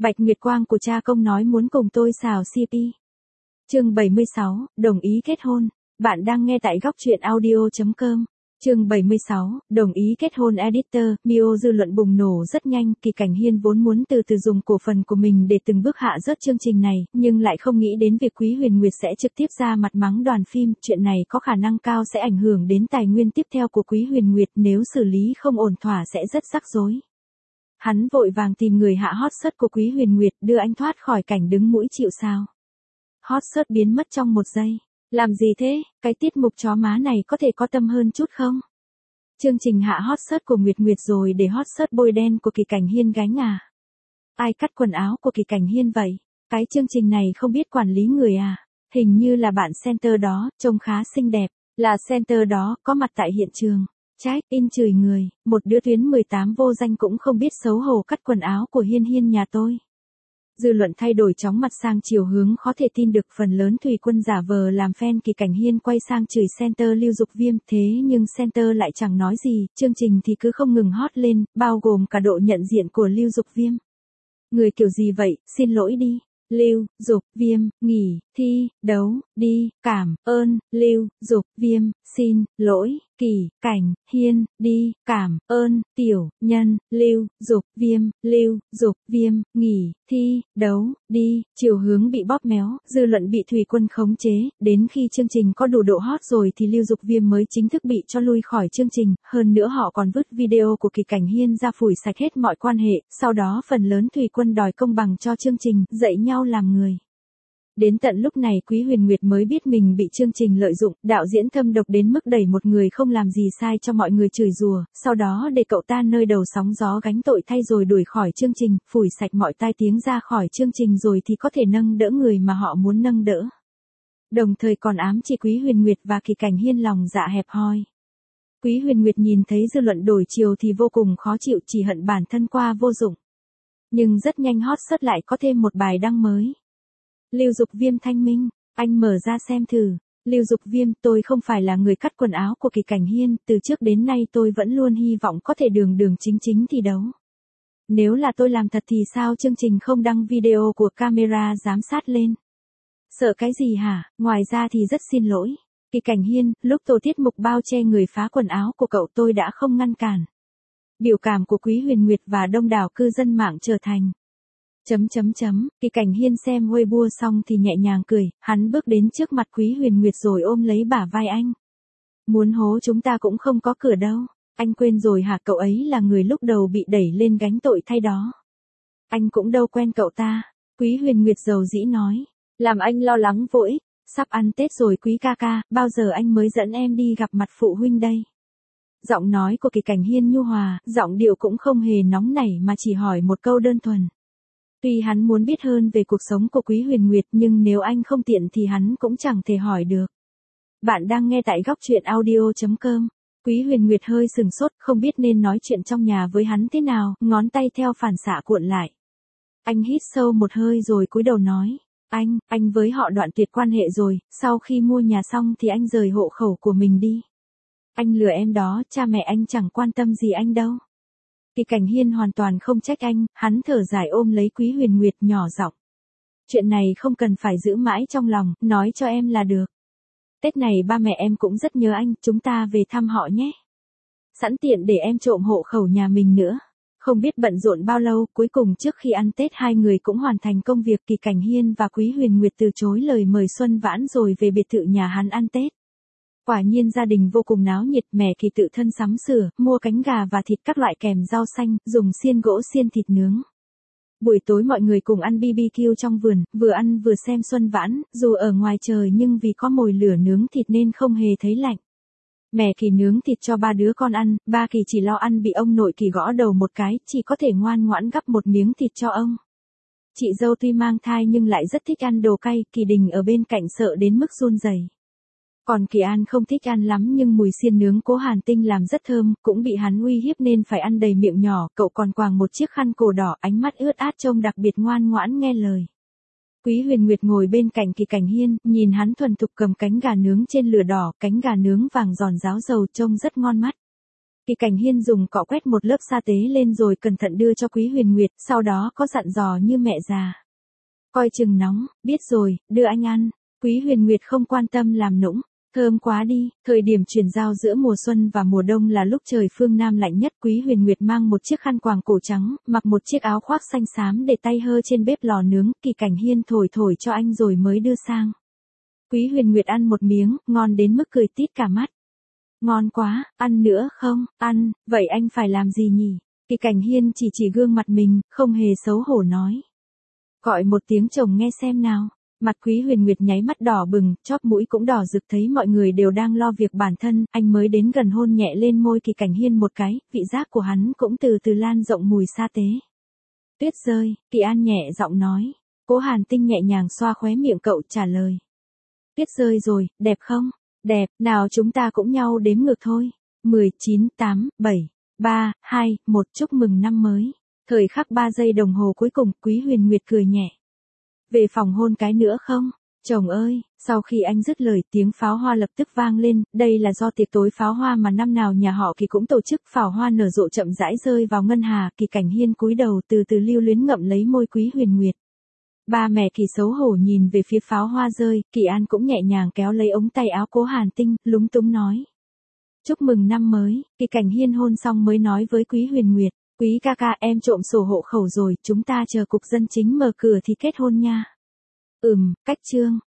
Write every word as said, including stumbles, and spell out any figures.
Bạch Nguyệt Quang của cha công nói muốn cùng tôi xào xê pê. Chương bảy mươi sáu, đồng ý kết hôn. Bạn đang nghe tại góc truyện audio chấm com. Chương bảy mươi sáu, đồng ý kết hôn editor, Mio dư luận bùng nổ rất nhanh, Kỳ Cảnh Hiên vốn muốn từ từ dùng cổ phần của mình để từng bước hạ rớt chương trình này, nhưng lại không nghĩ đến việc Quý Huyền Nguyệt sẽ trực tiếp ra mặt mắng đoàn phim, chuyện này có khả năng cao sẽ ảnh hưởng đến tài nguyên tiếp theo của Quý Huyền Nguyệt, nếu xử lý không ổn thỏa sẽ rất rắc rối. Hắn vội vàng tìm người hạ hot search của Quý Huyền Nguyệt, đưa anh thoát khỏi cảnh đứng mũi chịu sào. Hot search biến mất trong một giây. Làm gì thế, cái tiết mục chó má này có thể có tâm hơn chút không? Chương trình hạ hot search của Nguyệt Nguyệt rồi để hot search bôi đen của Kỳ Cảnh Hiên gánh à? Ai cắt quần áo của Kỳ Cảnh Hiên vậy? Cái chương trình này không biết quản lý người à? Hình như là bạn center đó, trông khá xinh đẹp, là center đó, có mặt tại hiện trường. Check in chửi người, một đứa tuyến mười tám vô danh cũng không biết xấu hổ cắt quần áo của Hiên Hiên nhà tôi. Dư luận thay đổi chóng mặt sang chiều hướng khó thể tin được, phần lớn thủy quân giả vờ làm fan Kỳ Cảnh Hiên quay sang chửi center Lưu Dục Viêm, thế nhưng center lại chẳng nói gì, chương trình thì cứ không ngừng hot lên, bao gồm cả độ nhận diện của Lưu Dục Viêm. Người kiểu gì vậy, xin lỗi đi. Lưu Dục Viêm, nghỉ, thi, đấu, đi, cảm ơn, Lưu Dục Viêm, xin lỗi, Kỳ Cảnh Hiên, đi, cảm ơn, tiểu nhân, Lưu Dục Viêm, Lưu Dục Viêm, nghỉ, thi, đấu, đi, chiều hướng bị bóp méo, dư luận bị thủy quân khống chế, đến khi chương trình có đủ độ hot rồi thì Lưu Dục Viêm mới chính thức bị cho lui khỏi chương trình, hơn nữa họ còn vứt video của Kỳ Cảnh Hiên ra phủi sạch hết mọi quan hệ, sau đó phần lớn thủy quân đòi công bằng cho chương trình, dạy nhau làm người. Đến tận lúc này Quý Huyền Nguyệt mới biết mình bị chương trình lợi dụng, đạo diễn thâm độc đến mức đẩy một người không làm gì sai cho mọi người chửi rủa, sau đó để cậu ta nơi đầu sóng gió gánh tội thay rồi đuổi khỏi chương trình, phủi sạch mọi tai tiếng ra khỏi chương trình rồi thì có thể nâng đỡ người mà họ muốn nâng đỡ. Đồng thời còn ám chỉ Quý Huyền Nguyệt và Kỳ Cảnh Hiên lòng dạ hẹp hòi. Quý Huyền Nguyệt nhìn thấy dư luận đổi chiều thì vô cùng khó chịu, chỉ hận bản thân qua vô dụng. Nhưng rất nhanh hot search lại có thêm một bài đăng mới. Lưu Dục Viêm thanh minh, anh mở ra xem thử. Lưu Dục Viêm, tôi không phải là người cắt quần áo của Kỳ Cảnh Hiên, từ trước đến nay tôi vẫn luôn hy vọng có thể đường đường chính chính thi đấu. Nếu là tôi làm thật thì sao chương trình không đăng video của camera giám sát lên? Sợ cái gì hả, ngoài ra thì rất xin lỗi. Kỳ Cảnh Hiên, lúc tổ tiết mục bao che người phá quần áo của cậu tôi đã không ngăn cản. Biểu cảm của Quý Huyền Nguyệt và đông đảo cư dân mạng trở thành Chấm chấm chấm, Kỳ Cảnh Hiên xem Weibo xong thì nhẹ nhàng cười, hắn bước đến trước mặt Quý Huyền Nguyệt rồi ôm lấy bả vai anh. Muốn hố chúng ta cũng không có cửa đâu, anh quên rồi hả, cậu ấy là người lúc đầu bị đẩy lên gánh tội thay đó. Anh cũng đâu quen cậu ta, Quý Huyền Nguyệt dầu dĩ nói, làm anh lo lắng vô ích, sắp ăn Tết rồi Quý ca ca, bao giờ anh mới dẫn em đi gặp mặt phụ huynh đây? Giọng nói của Kỳ Cảnh Hiên nhu hòa, giọng điệu cũng không hề nóng nảy mà chỉ hỏi một câu đơn thuần. Tuy hắn muốn biết hơn về cuộc sống của Quý Huyền Nguyệt nhưng nếu anh không tiện thì hắn cũng chẳng thể hỏi được. Bạn đang nghe tại góc truyện audio chấm com. Quý Huyền Nguyệt hơi sừng sốt, không biết nên nói chuyện trong nhà với hắn thế nào, ngón tay theo phản xạ cuộn lại. Anh hít sâu một hơi rồi cúi đầu nói, anh, anh với họ đoạn tuyệt quan hệ rồi, sau khi mua nhà xong thì anh rời hộ khẩu của mình đi. Anh lừa em đó, cha mẹ anh chẳng quan tâm gì anh đâu. Kỳ Cảnh Hiên hoàn toàn không trách anh, hắn thở dài ôm lấy Quý Huyền Nguyệt nhỏ giọng. Chuyện này không cần phải giữ mãi trong lòng, nói cho em là được. Tết này ba mẹ em cũng rất nhớ anh, chúng ta về thăm họ nhé. Sẵn tiện để em trộm hộ khẩu nhà mình nữa. Không biết bận rộn bao lâu, cuối cùng trước khi ăn Tết hai người cũng hoàn thành công việc. Kỳ Cảnh Hiên và Quý Huyền Nguyệt từ chối lời mời Xuân Vãn rồi về biệt thự nhà hắn ăn Tết. Quả nhiên gia đình vô cùng náo nhiệt, mẹ Kỳ tự thân sắm sửa, mua cánh gà và thịt các loại kèm rau xanh, dùng xiên gỗ xiên thịt nướng. Buổi tối mọi người cùng ăn bê bê kiu trong vườn, vừa ăn vừa xem Xuân Vãn, dù ở ngoài trời nhưng vì có mồi lửa nướng thịt nên không hề thấy lạnh. Mẹ Kỳ nướng thịt cho ba đứa con ăn, ba Kỳ chỉ lo ăn bị ông nội Kỳ gõ đầu một cái, chỉ có thể ngoan ngoãn gắp một miếng thịt cho ông. Chị dâu tuy mang thai nhưng lại rất thích ăn đồ cay, Kỳ Đình ở bên cạnh sợ đến mức run rẩy. Còn Kỳ An không thích ăn lắm nhưng mùi xiên nướng Cố Hàn Tinh làm rất thơm, cũng bị hắn uy hiếp nên phải ăn đầy miệng nhỏ, cậu còn quàng một chiếc khăn cổ đỏ, ánh mắt ướt át trông đặc biệt ngoan ngoãn nghe lời. Quý Huyền Nguyệt ngồi bên cạnh Kỳ Cảnh Hiên, nhìn hắn thuần thục cầm cánh gà nướng trên lửa đỏ, cánh gà nướng vàng giòn ráo dầu trông rất ngon mắt. Kỳ Cảnh Hiên dùng cọ quét một lớp sa tế lên rồi cẩn thận đưa cho Quý Huyền Nguyệt, sau đó có dặn dò như mẹ già. Coi chừng nóng, biết rồi, đưa anh ăn. Quý Huyền Nguyệt không quan tâm làm nũng. Thơm quá đi, thời điểm chuyển giao giữa mùa xuân và mùa đông là lúc trời phương Nam lạnh nhất. Quý Huyền Nguyệt mang một chiếc khăn quàng cổ trắng, mặc một chiếc áo khoác xanh xám để tay hơ trên bếp lò nướng. Kỳ Cảnh Hiên thổi thổi cho anh rồi mới đưa sang. Quý Huyền Nguyệt ăn một miếng, ngon đến mức cười tít cả mắt. Ngon quá, ăn nữa không? Ăn, vậy anh phải làm gì nhỉ? Kỳ Cảnh Hiên chỉ chỉ gương mặt mình, không hề xấu hổ nói. Gọi một tiếng chồng nghe xem nào. Mặt Quý Huyền Nguyệt nháy mắt đỏ bừng, chóp mũi cũng đỏ rực, thấy mọi người đều đang lo việc bản thân, anh mới đến gần hôn nhẹ lên môi Kỳ Cảnh Hiên một cái, vị giác của hắn cũng từ từ lan rộng mùi sa tế. Tuyết rơi, Kỳ An nhẹ giọng nói. Cố Hàn Tinh nhẹ nhàng xoa khóe miệng cậu trả lời. Tuyết rơi rồi, đẹp không? Đẹp, nào chúng ta cũng nhau đếm ngược thôi. mười, chín, tám, bảy, ba, hai, một, chúc mừng năm mới. Thời khắc ba giây đồng hồ cuối cùng, Quý Huyền Nguyệt cười nhẹ. Về phòng hôn cái nữa không? Chồng ơi, sau khi anh dứt lời tiếng pháo hoa lập tức vang lên, đây là do tiệc tối pháo hoa mà năm nào nhà họ Kỳ cũng tổ chức. Pháo hoa nở rộ chậm rãi rơi vào ngân hà, Kỳ Cảnh Hiên cúi đầu từ từ lưu luyến ngậm lấy môi Quý Huyền Nguyệt. Ba mẹ Kỳ xấu hổ nhìn về phía pháo hoa rơi, Kỳ An cũng nhẹ nhàng kéo lấy ống tay áo Cố Hàn Tinh, lúng túng nói. Chúc mừng năm mới. Kỳ Cảnh Hiên hôn xong mới nói với Quý Huyền Nguyệt. Quý ca ca, em trộm sổ hộ khẩu rồi, chúng ta chờ cục dân chính mở cửa thì kết hôn nha. Ừm, cách chương.